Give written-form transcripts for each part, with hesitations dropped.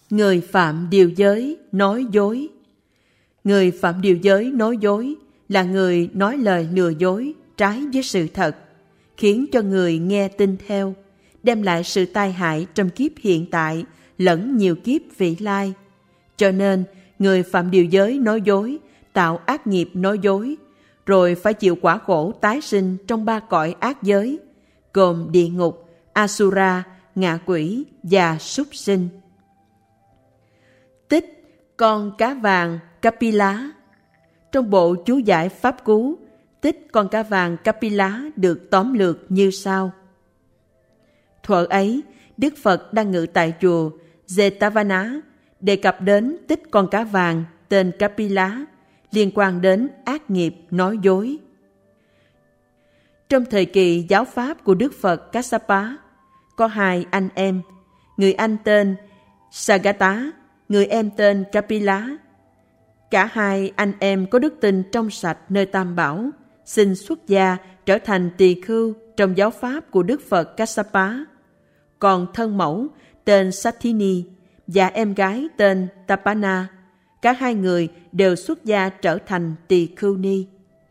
Người phạm điều giới nói dối. Người phạm điều giới nói dối là người nói lời lừa dối trái với sự thật, khiến cho người nghe tin theo, đem lại sự tai hại trong kiếp hiện tại lẫn nhiều kiếp vị lai. Cho nên, người phạm điều giới nói dối, tạo ác nghiệp nói dối, rồi phải chịu quả khổ tái sinh trong 3 cõi ác giới, gồm địa ngục, Asura, ngạ quỷ và súc sinh. Tích con cá vàng Kapila. Trong bộ chú giải Pháp Cú, tích con cá vàng Kapila được tóm lược như sau. Thuở ấy, Đức Phật đang ngự tại chùa Jetavana, đề cập đến tích con cá vàng tên Kapila liên quan đến ác nghiệp nói dối. Trong thời kỳ giáo pháp của Đức Phật Kassapa, có 2 anh em, người anh tên Sagatha, người em tên Kapila. Cả 2 anh em có đức tin trong sạch nơi Tam Bảo, xin xuất gia trở thành tỳ khưu trong giáo pháp của Đức Phật Kassapa. Còn thân mẫu tên Sathini và em gái tên Tapana, cả 2 người đều xuất gia trở thành tỳ khưu ni.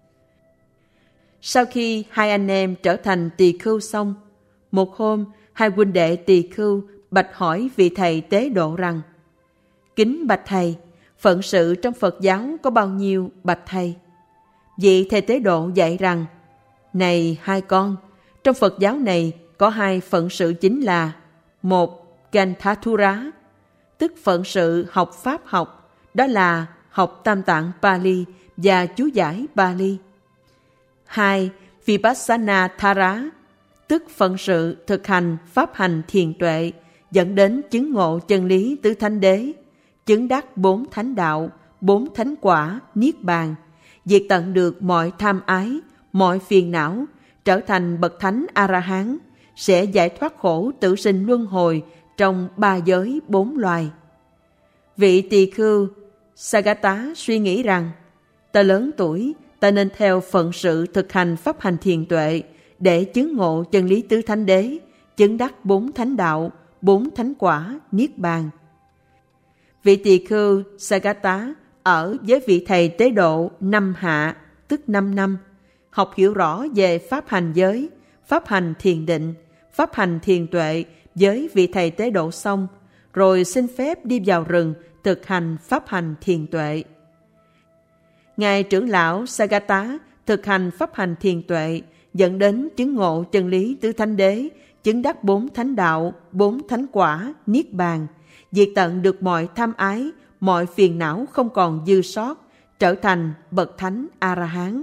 Sau khi 2 anh em trở thành tỳ khưu xong, một hôm 2 huynh đệ tỳ khưu bạch hỏi vị thầy tế độ rằng: Kính bạch thầy, phận sự trong Phật giáo có bao nhiêu bạch thầy? Vị thầy tế độ dạy rằng: Này 2 con, trong Phật giáo này có 2 phận sự chính là: 1. Ganthathura, tức phận sự học pháp học, đó là học Tam Tạng Pali và chú giải Pali. 2. Vipassana Thara, tức phận sự thực hành pháp hành thiền tuệ, dẫn đến chứng ngộ chân lý tứ thánh đế, chứng đắc 4 thánh đạo, 4 thánh quả, niết bàn, diệt tận được mọi tham ái, mọi phiền não, trở thành bậc thánh A-la-hán, sẽ giải thoát khổ tử sinh luân hồi trong 3 giới 4 loài. Vị tỳ khưu Sagatha suy nghĩ rằng: Ta lớn tuổi, ta nên theo phận sự thực hành pháp hành thiền tuệ để chứng ngộ chân lý tứ thánh đế, chứng đắc 4 thánh đạo, 4 thánh quả, niết bàn. Vị tỳ khưu Sagatha ở với vị thầy tế độ 5 hạ, tức 5 năm, học hiểu rõ về pháp hành giới, pháp hành thiền định, pháp hành thiền tuệ với vị thầy tế độ xong, rồi xin phép đi vào rừng thực hành pháp hành thiền tuệ. Ngài trưởng lão Sagatha thực hành pháp hành thiền tuệ, dẫn đến chứng ngộ chân lý tứ thánh đế, chứng đắc 4 thánh đạo, 4 thánh quả, niết bàn, diệt tận được mọi tham ái, mọi phiền não không còn dư sót, trở thành bậc thánh A-la-hán.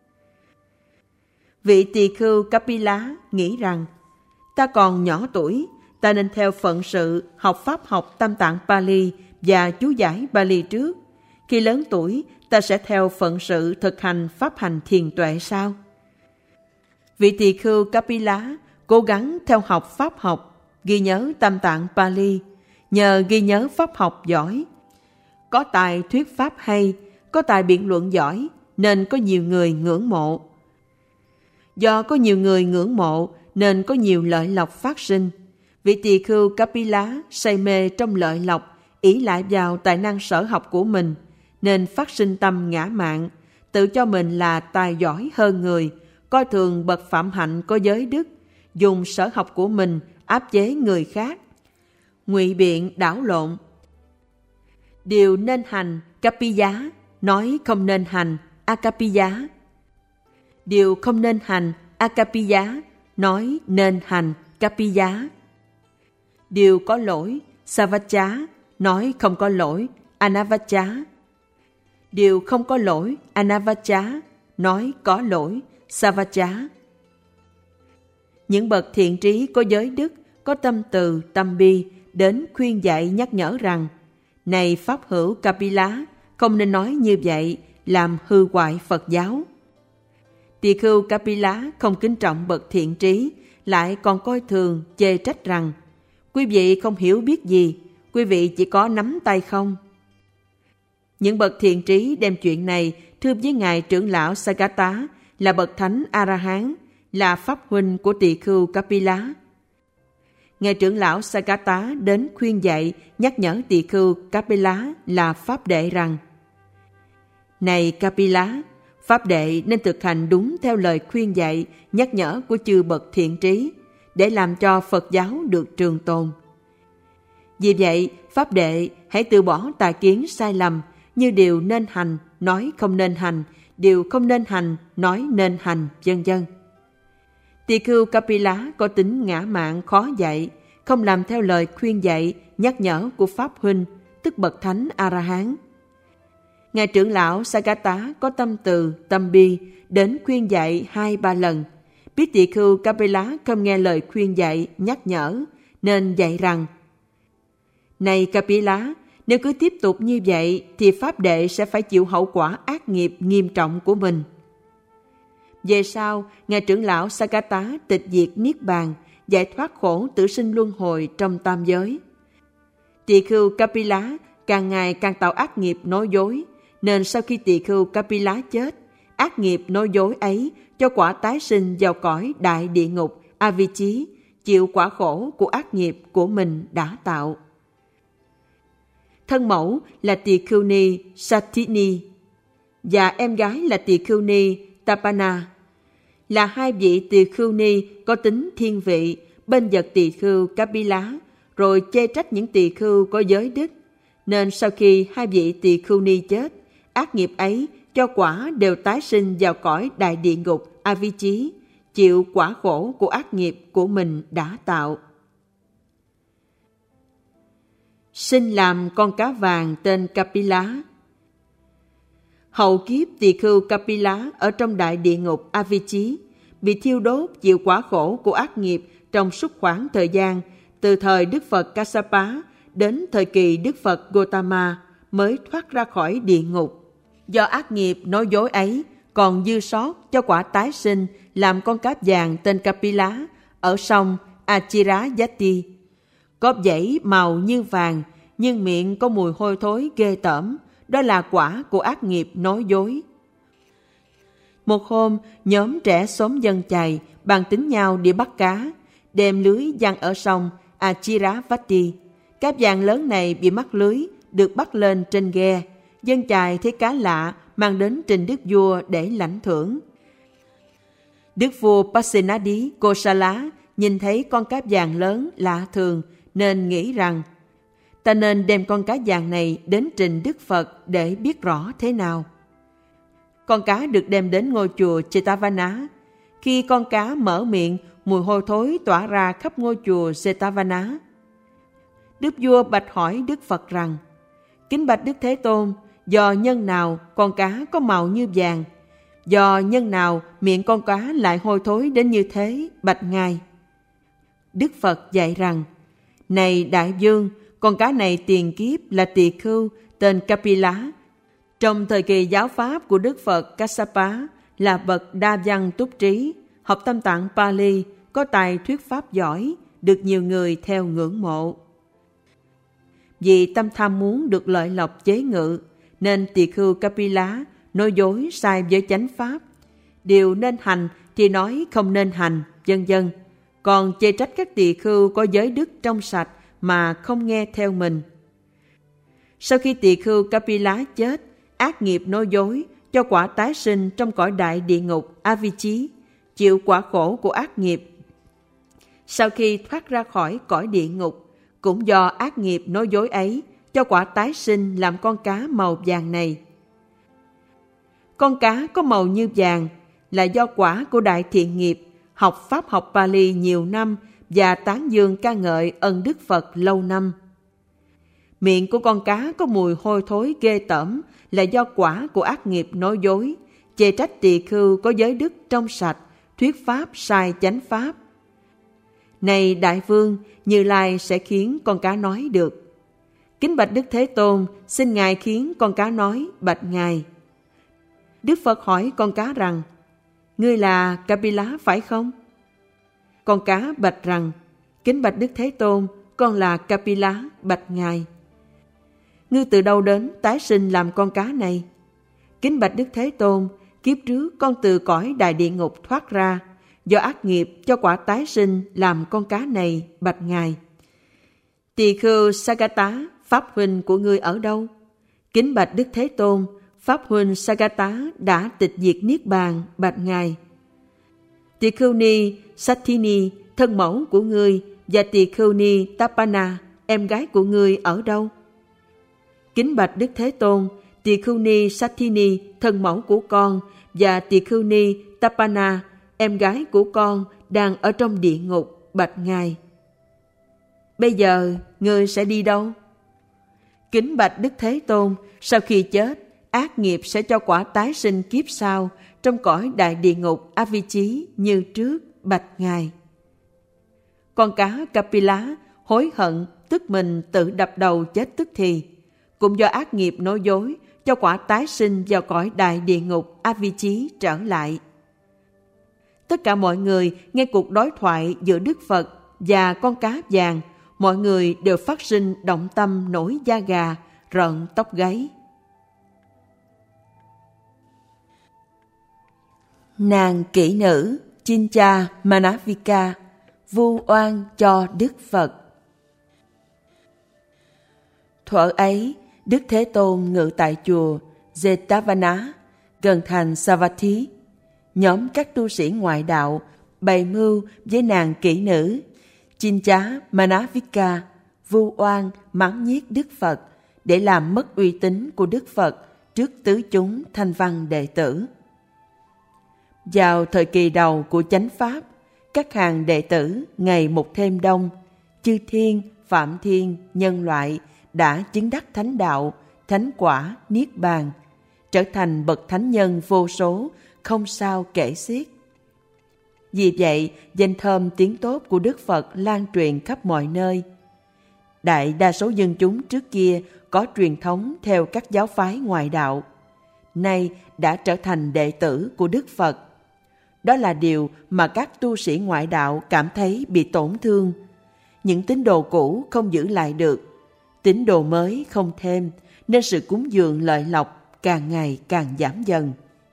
Vị tỳ khưu Kapila nghĩ rằng: Ta còn nhỏ tuổi, ta nên theo phận sự học pháp học Tam Tạng Pali và chú giải Pali trước. Khi lớn tuổi, ta sẽ theo phận sự thực hành pháp hành thiền tuệ sao? Vị tỳ khưu Kapila cố gắng theo học pháp học, ghi nhớ Tam Tạng Pali. Nhờ ghi nhớ pháp học giỏi, có tài thuyết pháp hay, có tài biện luận giỏi, nên có nhiều người ngưỡng mộ. Do có nhiều người ngưỡng mộ nên có nhiều lợi lộc phát sinh. Vị tỳ khưu Kapila say mê trong lợi lộc, ỷ lại vào tài năng sở học của mình, nên phát sinh tâm ngã mạn, tự cho mình là tài giỏi hơn người, coi thường bậc phạm hạnh có giới đức, dùng sở học của mình áp chế người khác, ngụy biện đảo lộn. Điều nên hành Kapiya, nói không nên hành Akapiya. Điều không nên hành Akapiya, nói nên hành Kapiya. Điều có lỗi Savacha, nói không có lỗi Anavacha. Điều không có lỗi Anavacha, nói có lỗi Savacha. Những bậc thiện trí có giới đức, có tâm từ, tâm bi, đến khuyên dạy nhắc nhở rằng: Này Pháp hữu Kapila, không nên nói như vậy, làm hư hoại Phật giáo. Tỳ khưu Kapila không kính trọng bậc thiện trí, lại còn coi thường, chê trách rằng: Quý vị không hiểu biết gì, quý vị chỉ có nắm tay không. Những bậc thiện trí đem chuyện này thưa với ngài trưởng lão Sagatha, là bậc thánh A-la-hán, là pháp huynh của tỳ khưu Kapila. Ngài trưởng lão Sagata đến khuyên dạy, nhắc nhở tỳ khưu Kapila là pháp đệ rằng: Này Kapila, pháp đệ nên thực hành đúng theo lời khuyên dạy, nhắc nhở của chư bậc thiện trí, để làm cho Phật giáo được trường tồn. Vì vậy, pháp đệ hãy từ bỏ tà kiến sai lầm như điều nên hành, nói không nên hành, điều không nên hành, nói nên hành, vân vân. Tỳ khưu Kapila có tính ngã mạn khó dạy, không làm theo lời khuyên dạy, nhắc nhở của Pháp Huynh, tức bậc thánh A-la-hán. Ngài trưởng lão Sagata có tâm từ, tâm bi, đến khuyên dạy 2-3 lần. Biết tỳ khưu Kapila không nghe lời khuyên dạy, nhắc nhở, nên dạy rằng: Này Kapila, nếu cứ tiếp tục như vậy thì pháp đệ sẽ phải chịu hậu quả ác nghiệp nghiêm trọng của mình. Về sau, Ngài trưởng lão Sagata tịch diệt Niết Bàn, giải thoát khổ tử sinh luân hồi trong tam giới. Tỳ khưu Kapila càng ngày càng tạo ác nghiệp nói dối, nên sau khi tỳ khưu Kapila chết, ác nghiệp nói dối ấy cho quả tái sinh vào cõi đại địa ngục Avicii, chịu quả khổ của ác nghiệp của mình đã tạo. Thân mẫu là tỳ khưu ni Satini và em gái là tỳ khưu ni Tapana, là hai vị tỳ khưu ni có tính thiên vị, bên giật tỳ khưu Kapila, rồi chê trách những tỳ khưu có giới đức. Nên sau khi hai vị tỳ khưu ni chết, ác nghiệp ấy cho quả đều tái sinh vào cõi đại địa ngục Avicii, chịu quả khổ của ác nghiệp của mình đã tạo. Sinh làm con cá vàng tên Kapila. Hậu kiếp tỳ khưu Kapila ở trong đại địa ngục Avicii bị thiêu đốt chịu quả khổ của ác nghiệp trong suốt khoảng thời gian từ thời Đức Phật Kassapa đến thời kỳ Đức Phật Gotama mới thoát ra khỏi địa ngục. Do ác nghiệp nói dối ấy còn dư sót cho quả tái sinh làm con cá vàng tên Kapila ở sông Achirayati, có dãy màu như vàng nhưng miệng có mùi hôi thối ghê tởm. Đó là quả của ác nghiệp nói dối. Một hôm, nhóm trẻ xóm dân chài bàn tính nhau đi bắt cá, đem lưới giăng ở sông Achiravati. Cá vàng lớn này bị mắc lưới, được bắt lên trên ghe. Dân chài thấy cá lạ mang đến trình đức vua để lãnh thưởng. Đức vua Pasenadi Kosala nhìn thấy con cá vàng lớn lạ thường nên nghĩ rằng ta nên đem con cá vàng này đến trình Đức Phật để biết rõ thế nào. Con cá được đem đến ngôi chùa Jetavana. Khi con cá mở miệng, mùi hôi thối tỏa ra khắp ngôi chùa Jetavana. Đức vua bạch hỏi Đức Phật rằng: Kính bạch Đức Thế Tôn, do nhân nào con cá có màu như vàng? Do nhân nào miệng con cá lại hôi thối đến như thế, bạch Ngài? Đức Phật dạy rằng: Này Đại Vương, con cá này tiền kiếp là tỳ khưu tên Kapila. Trong thời kỳ giáo pháp của Đức Phật Kassapa là bậc đa văn túc trí, học Tam Tạng Pali, có tài thuyết pháp giỏi, được nhiều người theo ngưỡng mộ. Vì tâm tham muốn được lợi lộc chế ngự, nên tỳ khưu Kapila nói dối sai với chánh pháp. Điều nên hành thì nói không nên hành, vân vân. Còn chê trách các tỳ khưu có giới đức trong sạch mà không nghe theo mình. Sau khi tỳ khưu Kapila chết, ác nghiệp nói dối cho quả tái sinh trong cõi đại địa ngục Avicii, chịu quả khổ của ác nghiệp. Sau khi thoát ra khỏi cõi địa ngục, cũng do ác nghiệp nói dối ấy cho quả tái sinh làm con cá màu vàng này. Con cá có màu như vàng là do quả của đại thiện nghiệp, học pháp học Pali nhiều năm và tán dương ca ngợi ân đức Phật lâu năm. Miệng của con cá có mùi hôi thối ghê tởm là do quả của ác nghiệp nói dối, chê trách tỳ khưu có giới đức trong sạch, thuyết pháp sai chánh pháp. Này Đại Vương, Như Lai sẽ khiến con cá nói được. Kính bạch Đức Thế Tôn, xin Ngài khiến con cá nói, bạch Ngài. Đức Phật hỏi con cá rằng: Ngươi là Kapila phải không? Con cá bạch rằng: Kính bạch Đức Thế Tôn, con là Kapila, bạch Ngài. Ngươi từ đâu đến tái sinh làm con cá này? Kính bạch Đức Thế Tôn, kiếp trước con từ cõi đại địa ngục thoát ra, do ác nghiệp cho quả tái sinh làm con cá này, bạch Ngài. Tỳ khưu Sagata, Pháp huynh của ngươi ở đâu? Kính bạch Đức Thế Tôn, Pháp huynh Sagata đã tịch diệt Niết Bàn, bạch Ngài. Tỳ khưu ni Sathini, thân mẫu của ngươi, và tỳ khưu ni Tapana, em gái của ngươi ở đâu? Kính bạch Đức Thế Tôn, tỳ khưu ni Sathini, thân mẫu của con, và tỳ khưu ni Tapana, em gái của con, đang ở trong địa ngục, bạch Ngài. Bây giờ, ngươi sẽ đi đâu? Kính bạch Đức Thế Tôn, sau khi chết, ác nghiệp sẽ cho quả tái sinh kiếp sau trong cõi đại địa ngục Avicii như trước, bạch Ngài. Con cá Kapila hối hận, tức mình tự đập đầu chết tức thì, cũng do ác nghiệp nói dối cho quả tái sinh vào cõi đại địa ngục Avicii trở lại. Tất cả mọi người nghe cuộc đối thoại giữa Đức Phật và con cá vàng, mọi người đều phát sinh động tâm nổi da gà, rợn tóc gáy. Nàng kỹ nữ Chincha Manavika vu oan cho Đức Phật. Thuở ấy, Đức Thế Tôn ngự tại chùa Jetavana gần thành Savatthi. Nhóm các tu sĩ ngoại đạo bày mưu với nàng kỹ nữ Chincha Manavika vu oan mắng nhiếc Đức Phật để làm mất uy tín của Đức Phật trước tứ chúng thanh văn đệ tử. Vào thời kỳ đầu của chánh pháp, các hàng đệ tử ngày một thêm đông, chư thiên, phạm thiên, nhân loại đã chứng đắc thánh đạo, thánh quả, niết bàn, trở thành bậc thánh nhân vô số, không sao kể xiết. Vì vậy, danh thơm tiếng tốt của Đức Phật lan truyền khắp mọi nơi. Đại đa số dân chúng trước kia có truyền thống theo các giáo phái ngoại đạo, nay đã trở thành đệ tử của Đức Phật. Đó là điều mà các tu sĩ ngoại đạo cảm thấy bị tổn thương. Những tín đồ cũ không giữ lại được, tín đồ mới không thêm, nên sự cúng dường lợi lộc càng ngày càng giảm dần.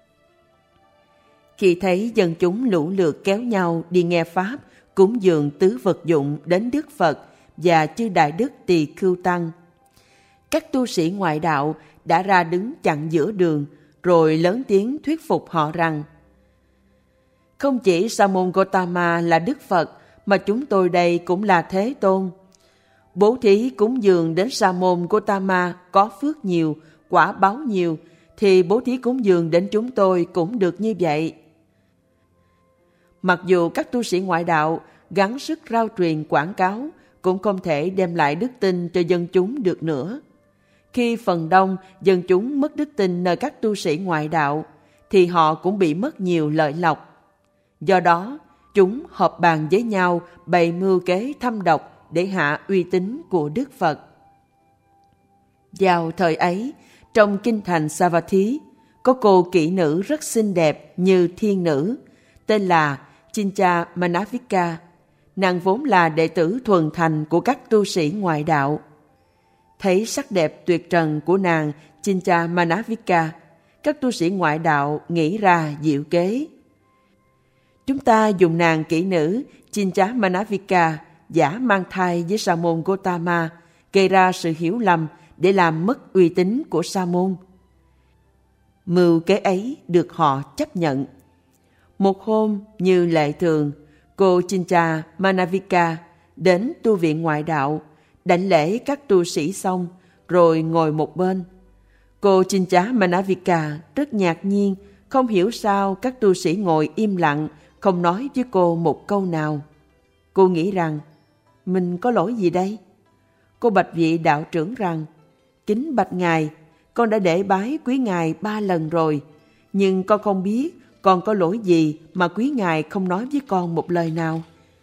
Khi thấy dân chúng lũ lượt kéo nhau đi nghe Pháp, cúng dường tứ vật dụng đến Đức Phật và chư Đại Đức Tỳ Khưu Tăng, các tu sĩ ngoại đạo đã ra đứng chặn giữa đường, rồi lớn tiếng thuyết phục họ rằng không chỉ Sa môn Gotama là Đức Phật, mà chúng tôi đây cũng là Thế Tôn. Bố thí cúng dường đến Sa môn Gotama có phước nhiều, quả báo nhiều, thì bố thí cúng dường đến chúng tôi cũng được như vậy. Mặc dù các tu sĩ ngoại đạo gắng sức rao truyền quảng cáo, cũng không thể đem lại đức tin cho dân chúng được nữa. Khi phần đông dân chúng mất đức tin nơi các tu sĩ ngoại đạo, thì họ cũng bị mất nhiều lợi lộc. Do đó, chúng họp bàn với nhau bày mưu kế thâm độc để hạ uy tín của Đức Phật. Vào thời ấy, trong kinh thành Savatthi, có cô kỹ nữ rất xinh đẹp như thiên nữ, tên là Chincha Manavika. Nàng vốn là đệ tử thuần thành của các tu sĩ ngoại đạo. Thấy sắc đẹp tuyệt trần của nàng Chincha Manavika, các tu sĩ ngoại đạo nghĩ ra diệu kế. Chúng ta dùng nàng kỹ nữ Chincha Manavika giả mang thai với Sa môn Gotama, gây ra sự hiểu lầm để làm mất uy tín của Sa môn. Mưu kế ấy được họ chấp nhận. Một hôm như lệ thường, cô Chincha Manavika đến tu viện ngoại đạo, đảnh lễ các tu sĩ xong, rồi ngồi một bên. Cô Chincha Manavika rất ngạc nhiên, không hiểu sao các tu sĩ ngồi im lặng, không nói với cô một câu nào. Cô nghĩ rằng, mình có lỗi gì đây? Cô bạch vị đạo trưởng rằng, kính bạch ngài, con đã để bái quý ngài 3 lần rồi, nhưng con không biết con có lỗi gì mà quý ngài không nói với con một lời nào.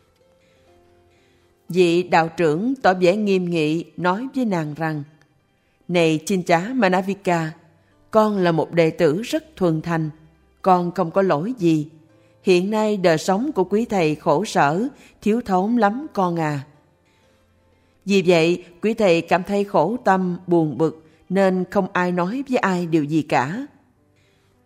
Vị đạo trưởng tỏ vẻ nghiêm nghị nói với nàng rằng, này Chincha Manavika, con là một đệ tử rất thuần thành, con không có lỗi gì. Hiện nay đời sống của quý thầy khổ sở, thiếu thốn lắm con à. Vì vậy, quý thầy cảm thấy khổ tâm, buồn bực, nên không ai nói với ai điều gì cả.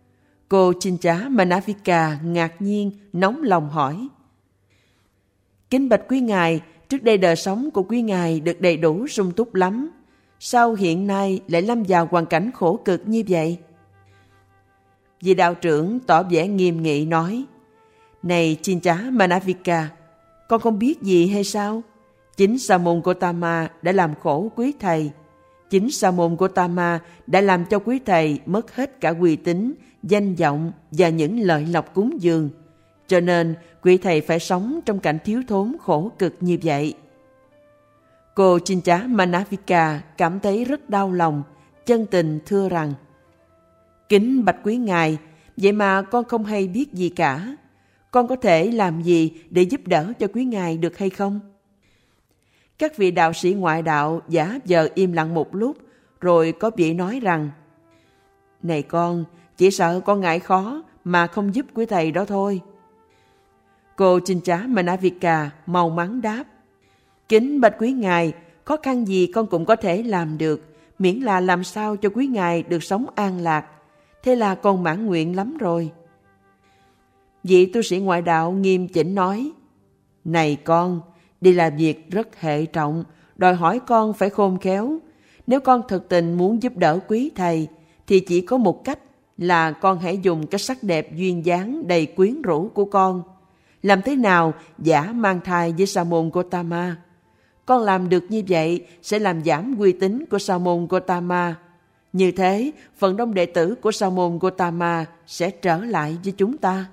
Cô Chincha Manavika ngạc nhiên, nóng lòng hỏi. Kính bạch quý ngài, trước đây đời sống của quý ngài được đầy đủ sung túc lắm. Sao hiện nay lại lâm vào hoàn cảnh khổ cực như vậy? Vị đạo trưởng tỏ vẻ nghiêm nghị nói. Này Chincha Manavika, con không biết gì hay sao? Chính Sa môn Gotama đã làm khổ quý thầy. Chính Sa môn Gotama đã làm cho quý thầy mất hết cả uy tín, danh vọng và những lợi lộc cúng dường. Cho nên quý thầy phải sống trong cảnh thiếu thốn khổ cực như vậy. Cô Chincha Manavika cảm thấy rất đau lòng, chân tình thưa rằng: Kính bạch quý ngài, vậy mà con không hay biết gì cả. Con có thể làm gì để giúp đỡ cho quý ngài được hay không? Các vị đạo sĩ ngoại đạo giả vờ im lặng một lúc, rồi có vị nói rằng: Này con, chỉ sợ con ngại khó mà không giúp quý thầy đó thôi. Cô Chincha Manavika mau mắn đáp: Kính bạch quý ngài, khó khăn gì con cũng có thể làm được, miễn là làm sao cho quý ngài được sống an lạc. Thế là con mãn nguyện lắm rồi. Vị tu sĩ ngoại đạo nghiêm chỉnh nói: Này con, đi làm việc rất hệ trọng, đòi hỏi con phải khôn khéo. Nếu con thực tình muốn giúp đỡ quý thầy, thì chỉ có một cách là con hãy dùng cái sắc đẹp duyên dáng đầy quyến rũ của con. Làm thế nào giả mang thai với Sa môn Gotama? Con làm được như vậy sẽ làm giảm uy tín của Sa môn Gotama. Như thế, phần đông đệ tử của Sa môn Gotama sẽ trở lại với chúng ta.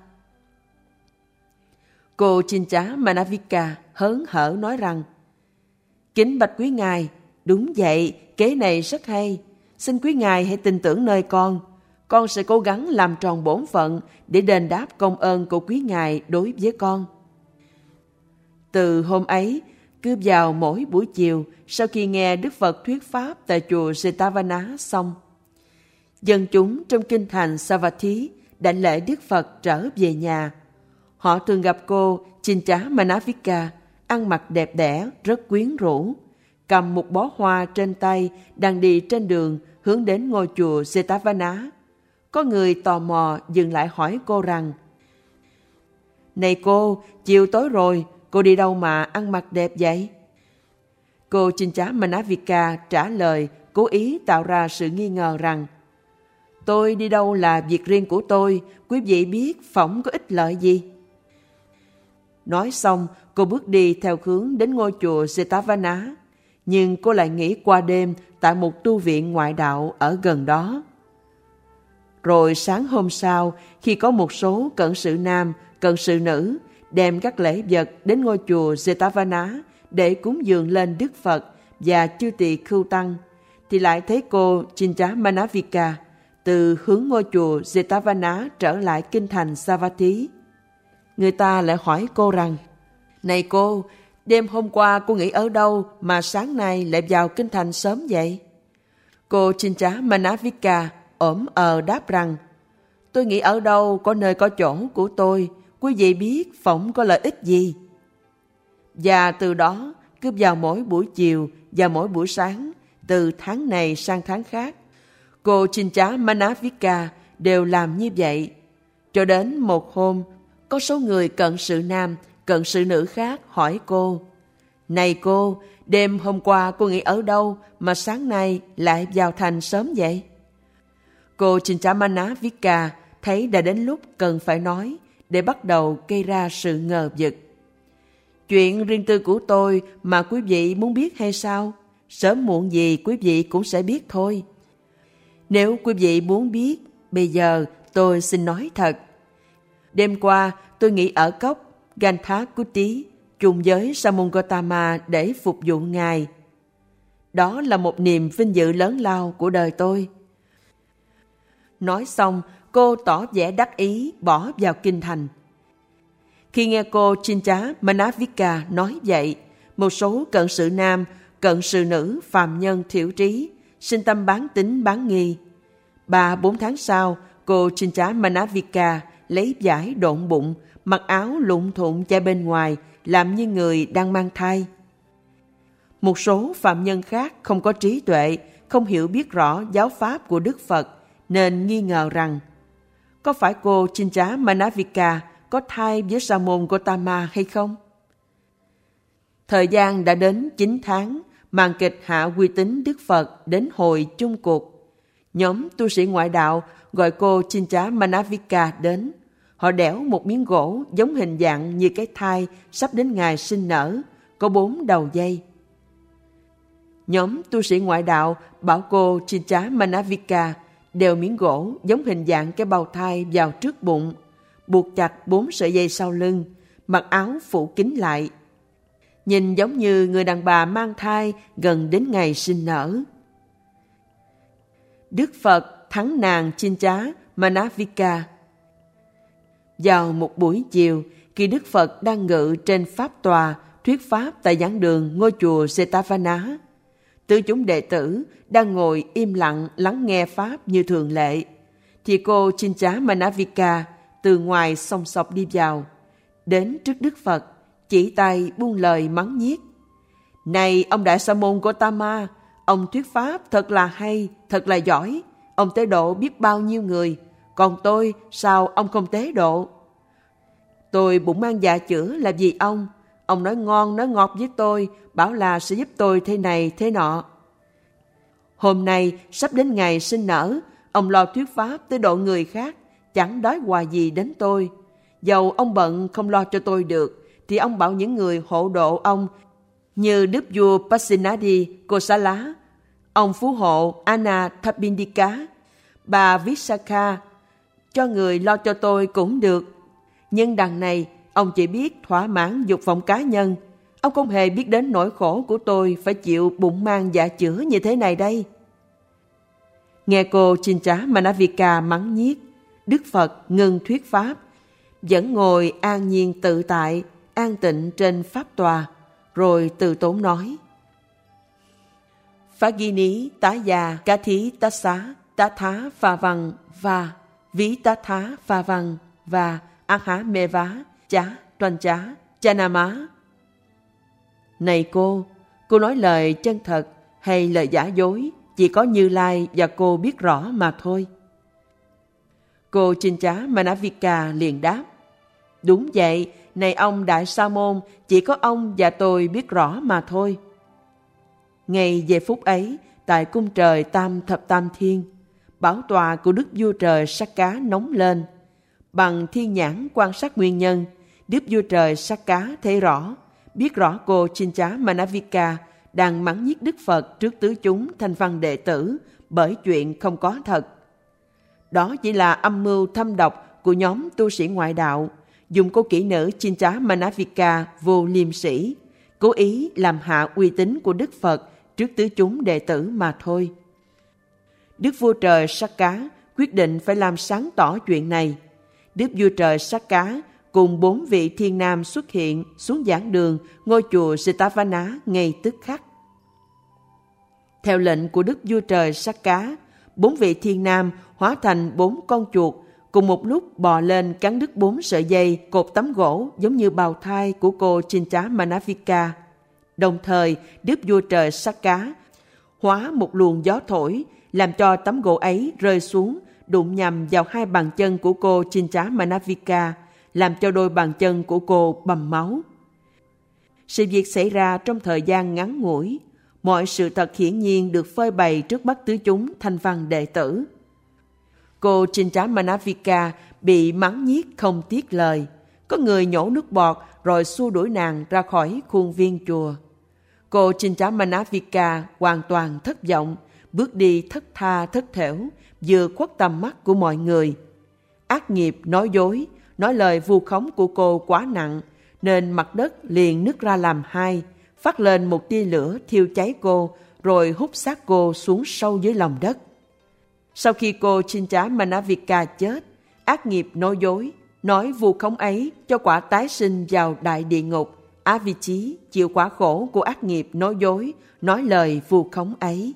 Cô Chincha Manavika hớn hở nói rằng: Kính bạch quý ngài, đúng vậy, kế này rất hay. Xin quý ngài hãy tin tưởng nơi con. Con sẽ cố gắng làm tròn bổn phận để đền đáp công ơn của quý ngài đối với con. Từ hôm ấy, cứ vào mỗi buổi chiều, sau khi nghe Đức Phật thuyết pháp tại chùa Jetavana xong, dân chúng trong kinh thành Savatthi đảnh lễ Đức Phật trở về nhà. Họ thường gặp cô Chincha Manavika, ăn mặc đẹp đẽ, rất quyến rũ, cầm một bó hoa trên tay, đang đi trên đường hướng đến ngôi chùa Jetavana. Có người tò mò dừng lại hỏi cô rằng: Này cô, chiều tối rồi, cô đi đâu mà ăn mặc đẹp vậy? Cô Chincha Manavika trả lời, cố ý tạo ra sự nghi ngờ rằng: Tôi đi đâu là việc riêng của tôi, quý vị biết phỏng có ích lợi gì? Nói xong, cô bước đi theo hướng đến ngôi chùa Jetavana, nhưng cô lại nghỉ qua đêm tại một tu viện ngoại đạo ở gần đó. Rồi sáng hôm sau, khi có một số cận sự nam, cận sự nữ đem các lễ vật đến ngôi chùa Jetavana để cúng dường lên Đức Phật và chư tỳ khưu tăng, thì lại thấy cô Chincha Manavika từ hướng ngôi chùa Jetavana trở lại kinh thành Savatthi. Người ta lại hỏi cô rằng: Này cô, đêm hôm qua cô nghỉ ở đâu mà sáng nay lại vào kinh thành sớm vậy? Cô Chincha Manavika ổm đáp rằng: Tôi nghỉ ở đâu có nơi có chỗ của tôi, quý vị biết phỏng có lợi ích gì? Và từ đó, cứ vào mỗi buổi chiều và mỗi buổi sáng, từ tháng này sang tháng khác, cô Chincha Manavika đều làm như vậy. Cho đến một hôm, có số người cận sự nam, cận sự nữ khác hỏi cô: Này cô, đêm hôm qua cô nghỉ ở đâu mà sáng nay lại vào thành sớm vậy? Cô Chincha Manavika thấy đã đến lúc cần phải nói để bắt đầu gây ra sự ngờ vực. Chuyện riêng tư của tôi mà quý vị muốn biết hay sao? Sớm muộn gì quý vị cũng sẽ biết thôi. Nếu quý vị muốn biết, bây giờ tôi xin nói thật. Đêm qua tôi nghỉ ở cốc Ganthakuti chung với Sa môn Gotama để phục vụ ngài. Đó là một niềm vinh dự lớn lao của đời tôi. Nói xong, cô tỏ vẻ đắc ý bỏ vào kinh thành. Khi nghe cô Chincha Manavika nói vậy, một số cận sự nam, cận sự nữ phàm nhân thiểu trí sinh tâm bán tín bán nghi. 3-4 tháng sau, cô Chincha Manavika lấy vải độn bụng, mặc áo lụng thụng chạy bên ngoài, làm như người đang mang thai. Một số phạm nhân khác không có trí tuệ, không hiểu biết rõ giáo pháp của Đức Phật, nên nghi ngờ rằng có phải cô Chincha Manavika có thai với sa môn Gotama hay không? Thời gian đã đến 9 tháng, màn kịch hạ uy tín Đức Phật đến hồi chung cuộc. Nhóm tu sĩ ngoại đạo gọi cô Chincha Manavika đến. Họ đẽo một miếng gỗ giống hình dạng như cái thai sắp đến ngày sinh nở, có 4 đầu dây. Nhóm tu sĩ ngoại đạo bảo cô Chincha Manavika đeo miếng gỗ giống hình dạng cái bào thai vào trước bụng, buộc chặt 4 sợi dây sau lưng, mặc áo phủ kín lại. Nhìn giống như người đàn bà mang thai gần đến ngày sinh nở. Đức Phật thắng nàng Chincha Manavika. Vào một buổi chiều, khi Đức Phật đang ngự trên pháp tòa thuyết pháp tại giảng đường ngôi chùa Jetavana, tứ chúng đệ tử đang ngồi im lặng lắng nghe pháp như thường lệ, thì cô Chincha Manavika từ ngoài xông xọc đi vào, đến trước Đức Phật, chỉ tay buông lời mắng nhiếc. Này ông Đại Sa môn Gotama, ông thuyết pháp thật là hay, thật là giỏi, ông tế độ biết bao nhiêu người, còn tôi sao ông không tế độ? Tôi bụng mang dạ chữa là vì ông nói ngon nói ngọt với tôi, bảo là sẽ giúp tôi thế này thế nọ. Hôm nay sắp đến ngày sinh nở, ông lo thuyết pháp tế độ người khác, chẳng đói quà gì đến tôi. Dầu ông bận không lo cho tôi được, thì ông bảo những người hộ độ ông như Đức vua Pasinadi Kosala, ông phú hộ Anathapindika, bà Visakha, cho người lo cho tôi cũng được. Nhưng đằng này, ông chỉ biết thỏa mãn dục vọng cá nhân. Ông không hề biết đến nỗi khổ của tôi phải chịu bụng mang dạ chữa như thế này đây. Nghe cô Chincha Manavika mắng nhiếc, Đức Phật ngừng thuyết pháp, vẫn ngồi an nhiên tự tại, an tịnh trên pháp tòa, rồi từ tốn nói: Phagini tá già cá thí tá xá tá thá pha văn và ví tá thá pha văn và Aha mê vá chá toan chá cha na má. Này cô nói lời chân thật hay lời giả dối, chỉ có Như Lai và cô biết rõ mà thôi. Cô Chincha Manavika liền đáp: Đúng vậy, này ông Đại Sa môn, chỉ có ông và tôi biết rõ mà thôi. Ngay giây phút ấy, tại cung trời Tam Thập Tam Thiên, bảo tọa của Đức Vua Trời Sakka nóng lên. Bằng thiên nhãn quan sát nguyên nhân, Đức Vua Trời Sakka thấy rõ, biết rõ cô Chincha Manavika đang mắng nhiếc Đức Phật trước tứ chúng thanh văn đệ tử bởi chuyện không có thật. Đó chỉ là âm mưu thâm độc của nhóm tu sĩ ngoại đạo, dùng cô kỹ nữ Chincha Manavika vô liêm sĩ, cố ý làm hạ uy tín của Đức Phật trước tứ chúng đệ tử mà thôi. Đức Vua Trời Sakka quyết định phải làm sáng tỏ chuyện này. Đức Vua Trời Sakka cùng 4 vị thiên nam xuất hiện xuống giảng đường ngôi chùa Jetavana ngay tức khắc. Theo lệnh của Đức Vua Trời Sakka, 4 vị thiên nam hóa thành 4 con chuột, cùng một lúc bò lên cắn đứt 4 sợi dây cột tấm gỗ giống như bào thai của cô Chincha Manavika. Đồng thời, Đức Vua Trời Sakka hóa một luồng gió thổi, làm cho tấm gỗ ấy rơi xuống, đụng nhầm vào 2 bàn chân của cô Chincha Manavika, làm cho đôi bàn chân của cô bầm máu. Sự việc xảy ra trong thời gian ngắn ngủi. Mọi sự thật hiển nhiên được phơi bày trước mắt tứ chúng thanh văn đệ tử. Cô Chincha Manavika bị mắng nhiếc không tiếc lời. Có người nhổ nước bọt rồi xua đuổi nàng ra khỏi khuôn viên chùa. Cô Chincha Manavika hoàn toàn thất vọng, bước đi thất tha thất thểu, vừa khuất tầm mắt của mọi người. Ác nghiệp nói dối, nói lời vu khống của cô quá nặng, nên mặt đất liền nứt ra làm hai, phát lên một tia lửa thiêu cháy cô, rồi hút xác cô xuống sâu dưới lòng đất. Sau khi cô Chincha Manavika chết, ác nghiệp nói dối, nói vu khống ấy cho quả tái sinh vào đại địa ngục, Avicii chịu quả khổ của ác nghiệp nói dối, nói lời vu khống ấy.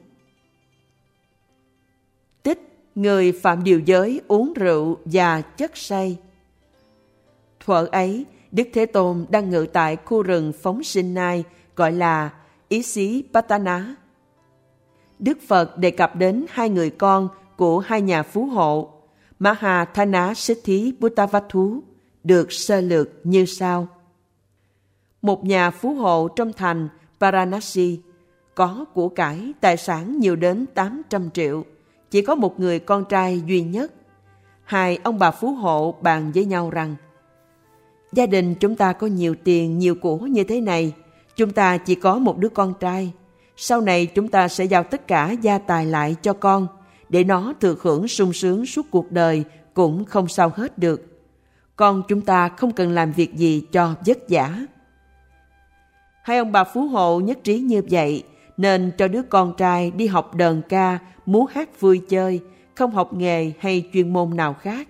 Tích người phạm điều giới uống rượu và chất say. Thuở ấy, Đức Thế Tôn đang ngự tại khu rừng phóng sinh nai gọi là Isipatana. Đức Phật đề cập đến 2 người con của 2 nhà phú hộ. Mahathanasiddhiputtavatthu được sơ lược như sau. Một nhà phú hộ trong thành Varanasi có của cải tài sản nhiều đến 800 triệu, chỉ có một người con trai duy nhất. Hai ông bà phú hộ bàn với nhau rằng, gia đình chúng ta có nhiều tiền, nhiều của như thế này, chúng ta chỉ có một đứa con trai. Sau này chúng ta sẽ giao tất cả gia tài lại cho con, để nó được hưởng sung sướng suốt cuộc đời cũng không sao hết được. Con chúng ta không cần làm việc gì cho vất vả. Hai ông bà phú hộ nhất trí như vậy, nên cho đứa con trai đi học đờn ca, múa hát vui chơi, không học nghề hay chuyên môn nào khác.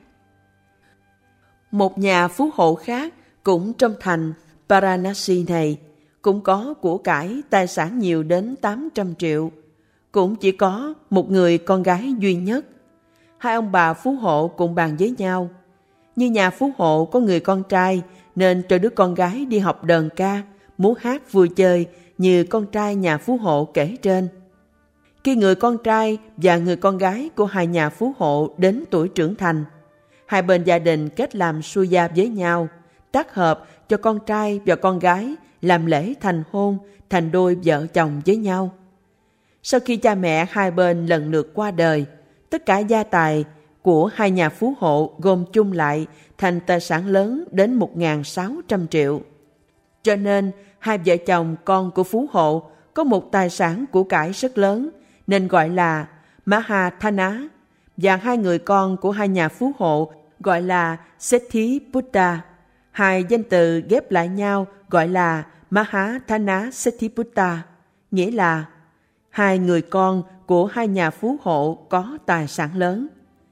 Một nhà phú hộ khác cũng trong thành Varanasi này, cũng có của cải tài sản nhiều đến 800 triệu, cũng chỉ có một người con gái duy nhất. Hai ông bà phú hộ cùng bàn với nhau. Như nhà phú hộ có người con trai, nên cho đứa con gái đi học đờn ca, múa hát vui chơi như con trai nhà phú hộ kể trên. Khi người con trai và người con gái của hai nhà phú hộ đến tuổi trưởng thành, hai bên gia đình kết làm xuôi gia với nhau, tác hợp cho con trai và con gái làm lễ thành hôn, thành đôi vợ chồng với nhau. Sau khi cha mẹ hai bên lần lượt qua đời, tất cả gia tài của hai nhà phú hộ gom chung lại thành tài sản lớn đến 1.600 triệu. Cho nên, hai vợ chồng con của phú hộ có một tài sản của cải rất lớn, nên gọi là Mahathana, và hai người con của hai nhà phú hộ gọi là Siddhiputta. Hai danh từ ghép lại nhau gọi là Mahathana Siddhiputta, nghĩa là hai người con của hai nhà phú hộ có tài sản lớn.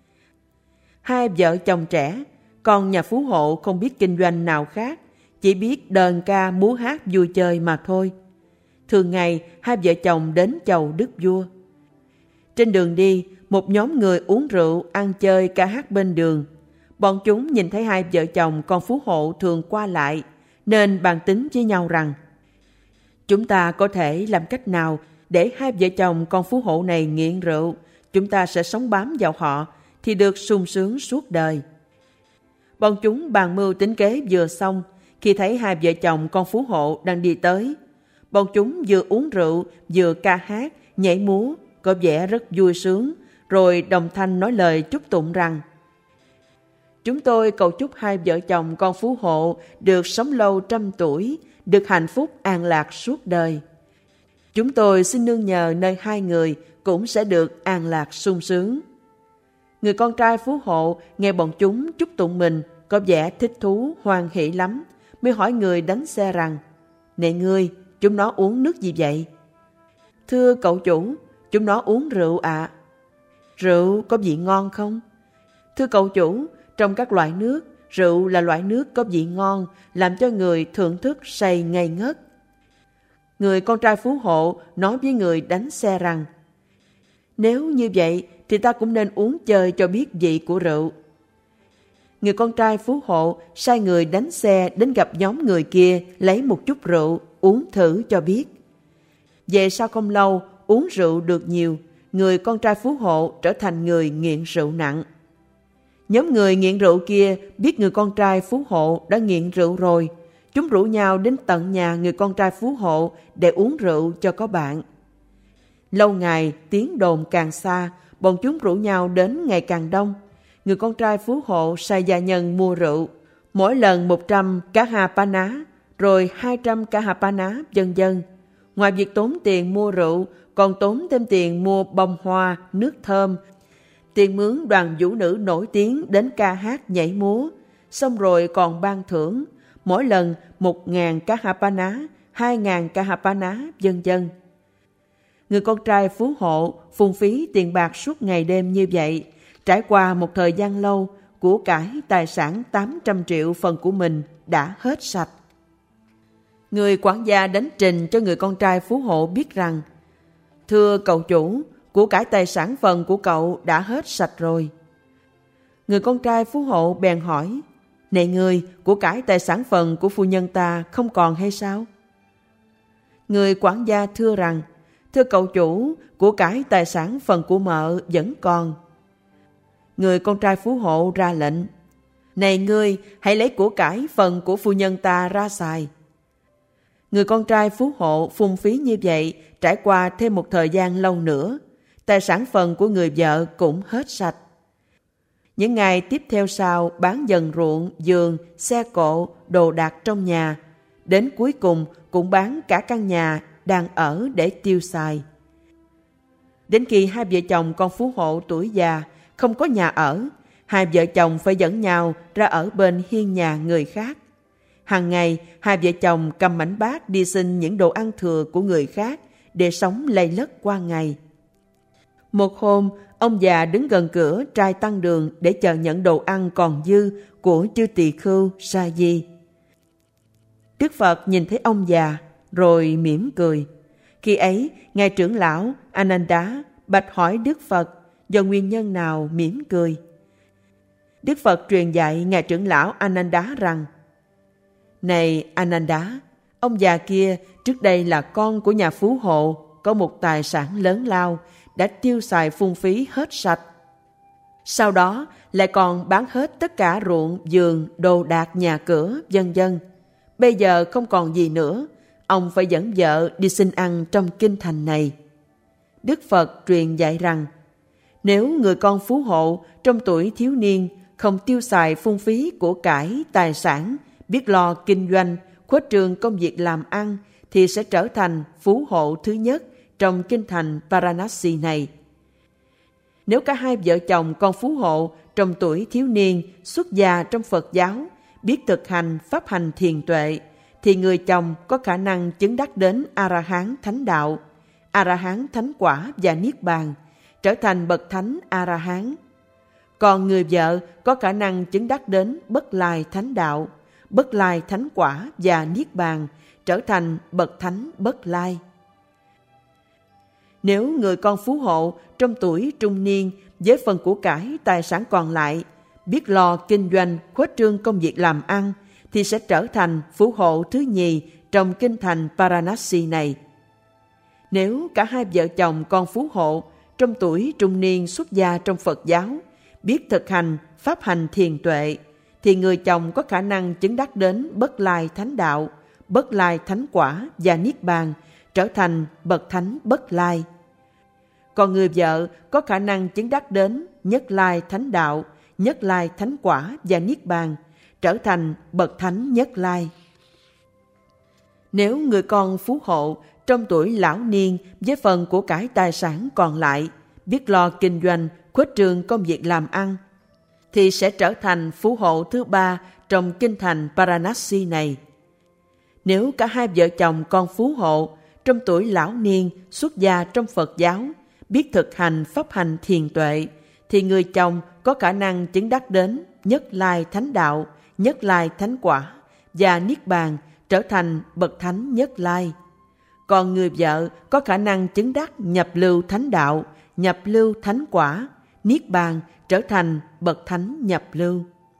Hai vợ chồng trẻ, con nhà phú hộ không biết kinh doanh nào khác, chỉ biết đờn ca múa hát vui chơi mà thôi. Thường ngày, hai vợ chồng đến chầu đức vua. Trên đường đi, một nhóm người uống rượu, ăn chơi, ca hát bên đường. Bọn chúng nhìn thấy hai vợ chồng con phú hộ thường qua lại, nên bàn tính với nhau rằng, chúng ta có thể làm cách nào để hai vợ chồng con phú hộ này nghiện rượu, chúng ta sẽ sống bám vào họ, thì được sung sướng suốt đời. Bọn chúng bàn mưu tính kế vừa xong, khi thấy hai vợ chồng con phú hộ đang đi tới. Bọn chúng vừa uống rượu, vừa ca hát, nhảy múa, có vẻ rất vui sướng, rồi đồng thanh nói lời chúc tụng rằng, chúng tôi cầu chúc hai vợ chồng con phú hộ được sống lâu 100 tuổi, được hạnh phúc an lạc suốt đời. Chúng tôi xin nương nhờ nơi hai người cũng sẽ được an lạc sung sướng. Người con trai phú hộ nghe bọn chúng chúc tụng mình có vẻ thích thú, hoan hỷ lắm, mới hỏi người đánh xe rằng, này ngươi, chúng nó uống nước gì vậy? Thưa cậu chủ, chúng nó uống rượu ạ. Rượu có vị ngon không? Thưa cậu chủ, trong các loại nước, rượu là loại nước có vị ngon, làm cho người thưởng thức say ngây ngất. Người con trai phú hộ nói với người đánh xe rằng, nếu như vậy thì ta cũng nên uống chơi cho biết vị của rượu. Người con trai phú hộ sai người đánh xe đến gặp nhóm người kia lấy một chút rượu uống thử cho biết. Về sau không lâu, uống rượu được nhiều, người con trai phú hộ trở thành người nghiện rượu nặng. Nhóm người nghiện rượu kia biết người con trai phú hộ đã nghiện rượu rồi, chúng rủ nhau đến tận nhà người con trai phú hộ để uống rượu cho có bạn. Lâu ngày, tiếng đồn càng xa, bọn chúng rủ nhau đến ngày càng đông. Người con trai phú hộ sai gia nhân mua rượu, mỗi lần 100 kahapana, rồi 200 kahapana, vân vân. Ngoài việc tốn tiền mua rượu, còn tốn thêm tiền mua bông hoa, nước thơm, tiền mướn đoàn vũ nữ nổi tiếng đến ca hát nhảy múa, xong rồi còn ban thưởng, mỗi lần 1.000 kahapana, 2.000 kahapana, vân vân. Người con trai phú hộ phung phí tiền bạc suốt ngày đêm như vậy, trải qua một thời gian lâu, của cải tài sản 800 triệu phần của mình đã hết sạch. Người quản gia đánh trình cho người con trai phú hộ biết rằng, thưa cậu chủ, của cải tài sản phần của cậu đã hết sạch rồi. Người con trai phú hộ bèn hỏi, này ngươi, của cải tài sản phần của phu nhân ta không còn hay sao? Người quản gia thưa rằng, thưa cậu chủ, của cải tài sản phần của mợ vẫn còn. Người con trai phú hộ ra lệnh: Này ngươi, hãy lấy của cải phần của phu nhân ta ra xài. Người con trai phú hộ phung phí như vậy, trải qua thêm một thời gian lâu nữa, tài sản phần của người vợ cũng hết sạch. Những ngày tiếp theo sau bán dần ruộng, giường, xe cộ, đồ đạc trong nhà, đến cuối cùng cũng bán cả căn nhà đang ở để tiêu xài. Đến khi hai vợ chồng con phú hộ tuổi già, không có nhà ở, hai vợ chồng phải dẫn nhau ra ở bên hiên nhà người khác. Hàng ngày, hai vợ chồng cầm mảnh bát đi xin những đồ ăn thừa của người khác để sống lây lất qua ngày. Một hôm, ông già đứng gần cửa trai tăng đường để chờ nhận đồ ăn còn dư của chư tỳ khưu Sa Di. Đức Phật nhìn thấy ông già rồi mỉm cười. Khi ấy, ngài trưởng lão Ananda bạch hỏi Đức Phật do nguyên nhân nào mỉm cười. Đức Phật truyền dạy ngài trưởng lão Ananda rằng: Này Ananda, ông già kia trước đây là con của nhà phú hộ, có một tài sản lớn lao, đã tiêu xài phung phí hết sạch. Sau đó lại còn bán hết tất cả ruộng, vườn, đồ đạc, nhà cửa, vân vân. Bây giờ không còn gì nữa, ông phải dẫn vợ đi xin ăn trong kinh thành này. Đức Phật truyền dạy rằng, nếu người con phú hộ trong tuổi thiếu niên không tiêu xài phung phí của cải, tài sản, biết lo kinh doanh, khuếch trương công việc làm ăn, thì sẽ trở thành phú hộ thứ nhất trong kinh thành Varanasi này. Nếu cả hai vợ chồng con phú hộ trong tuổi thiếu niên xuất gia trong Phật giáo, biết thực hành pháp hành thiền tuệ, thì người chồng có khả năng chứng đắc đến A-la-hán thánh đạo, A-la-hán thánh quả và Niết Bàn, trở thành bậc thánh A-la-hán. Còn người vợ có khả năng chứng đắc đến Bất Lai thánh đạo, Bất Lai thánh quả và Niết Bàn, trở thành bậc thánh Bất Lai. Nếu người con phú hộ trong tuổi trung niên với phần của cải tài sản còn lại, biết lo kinh doanh, khuếch trương công việc làm ăn, thì sẽ trở thành phú hộ thứ nhì trong kinh thành Varanasi này. Nếu cả hai vợ chồng con phú hộ trong tuổi trung niên xuất gia trong Phật giáo, biết thực hành pháp hành thiền tuệ, thì người chồng có khả năng chứng đắc đến Bất Lai thánh đạo, Bất Lai thánh quả và Niết Bàn, trở thành bậc thánh Bất Lai. Còn người vợ có khả năng chứng đắc đến Nhất Lai thánh đạo, Nhất Lai thánh quả và Niết Bàn, trở thành bậc thánh Nhất Lai. Nếu người con phú hộ trong tuổi lão niên với phần của cải tài sản còn lại, biết lo kinh doanh, khuếch trương công việc làm ăn, thì sẽ trở thành phú hộ thứ ba trong kinh thành Varanasi này. Nếu cả hai vợ chồng con phú hộ trong tuổi lão niên xuất gia trong Phật giáo, biết thực hành pháp hành thiền tuệ, thì người chồng có khả năng chứng đắc đến Nhất Lai thánh đạo, Nhất Lai thánh quả và Niết Bàn, trở thành bậc thánh Nhất Lai. Còn người vợ có khả năng chứng đắc nhập lưu thánh đạo, nhập lưu thánh quả, Niết Bàn, trở thành bậc thánh nhập lưu.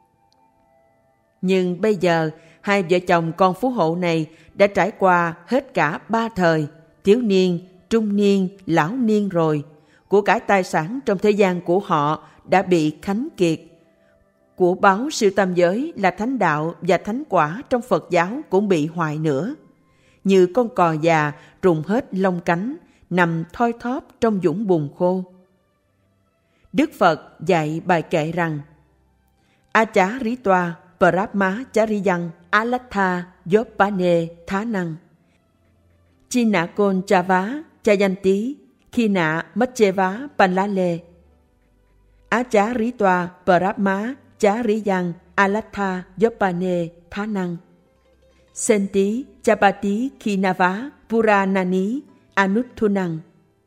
Nhưng bây giờ, hai vợ chồng con phú hộ này đã trải qua hết cả ba thời, thiếu niên, trung niên, lão niên rồi. Của cải tài sản trong thế gian của họ đã bị khánh kiệt. Của báu siêu tam giới là thánh đạo và thánh quả trong Phật giáo cũng bị hoại nữa. Như con cò già rụng hết lông cánh, nằm thoi thóp trong vũng bùn khô. Đức Phật dạy bài kệ rằng: Acharitoa Parapmachariyang Alatha Yopane Thánang Chinakon Chava Chayanti Khina Macheva Panlale Acharitoa Parapmachariyang Alatha Yopane Thánang Senti Chapati Khinava Puranani Anuthunang.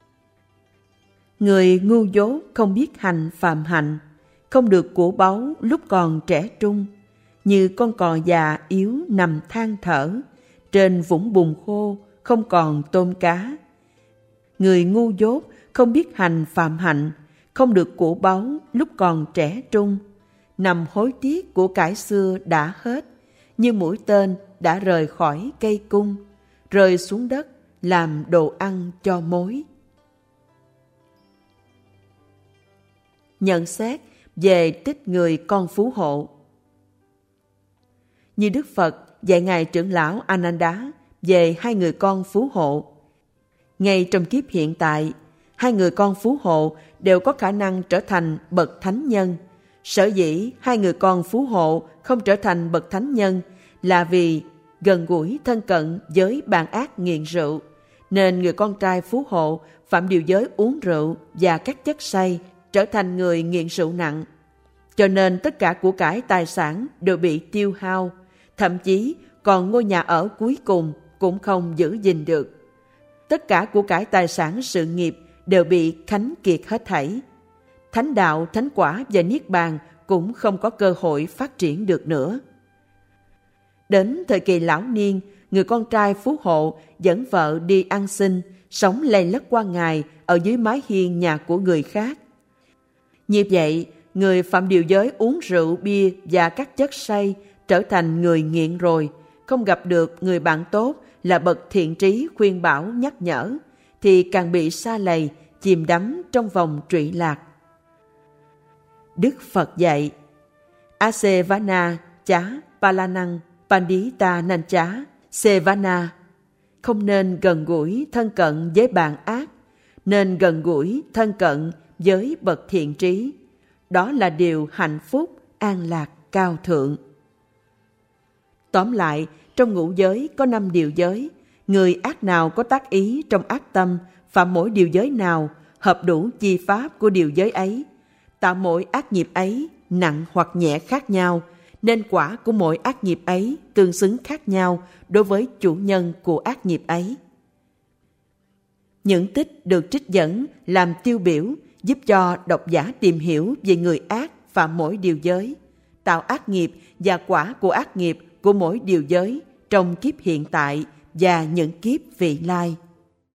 Người ngu dốt không biết hành phạm hạnh, không được của báu lúc còn trẻ trung, như con cò già yếu nằm than thở, trên vũng bùn khô không còn tôm cá. Người ngu dốt không biết hành phạm hạnh, không được của báu lúc còn trẻ trung, nằm hối tiếc của cải xưa đã hết, như mũi tên đã rời khỏi cây cung, rơi xuống đất làm đồ ăn cho mối. Nhận xét về tích người con phú hộ. Như Đức Phật dạy Ngài trưởng lão Ananda về 2 người con phú hộ. Ngay trong kiếp hiện tại, 2 người con phú hộ đều có khả năng trở thành bậc thánh nhân. Sở dĩ 2 người con phú hộ không trở thành bậc thánh nhân là vì gần gũi thân cận với bàn ác nghiện rượu, nên người con trai phú hộ phạm điều giới uống rượu và các chất say, trở thành người nghiện rượu nặng. Cho nên tất cả của cải tài sản đều bị tiêu hao, thậm chí còn ngôi nhà ở cuối cùng cũng không giữ gìn được. Tất cả của cải tài sản sự nghiệp đều bị khánh kiệt hết thảy. Thánh đạo, thánh quả và niết bàn cũng không có cơ hội phát triển được nữa. Đến thời kỳ lão niên, người con trai phú hộ dẫn vợ đi ăn xin, sống lầy lất qua ngày ở dưới mái hiên nhà của người khác. Như vậy, người phạm điều giới uống rượu bia và các chất say trở thành người nghiện rồi, không gặp được người bạn tốt là bậc thiện trí khuyên bảo nhắc nhở, thì càng bị sa lầy, chìm đắm trong vòng trụy lạc. Đức Phật dạy: Asevana chá palanang pandita nan chá sevana. Không nên gần gũi thân cận với bạn ác, nên gần gũi thân cận với bậc thiện trí. Đó là điều hạnh phúc, an lạc, cao thượng. Tóm lại, trong ngũ giới có 5 điều giới. Người ác nào có tác ý trong ác tâm, phạm mỗi điều giới nào, hợp đủ chi pháp của điều giới ấy, tạo mỗi ác nghiệp ấy nặng hoặc nhẹ khác nhau, nên quả của mỗi ác nghiệp ấy tương xứng khác nhau đối với chủ nhân của ác nghiệp ấy. Những tích được trích dẫn làm tiêu biểu giúp cho độc giả tìm hiểu về người ác phạm mỗi điều giới, tạo ác nghiệp và quả của ác nghiệp của mỗi điều giới trong kiếp hiện tại và những kiếp vị lai.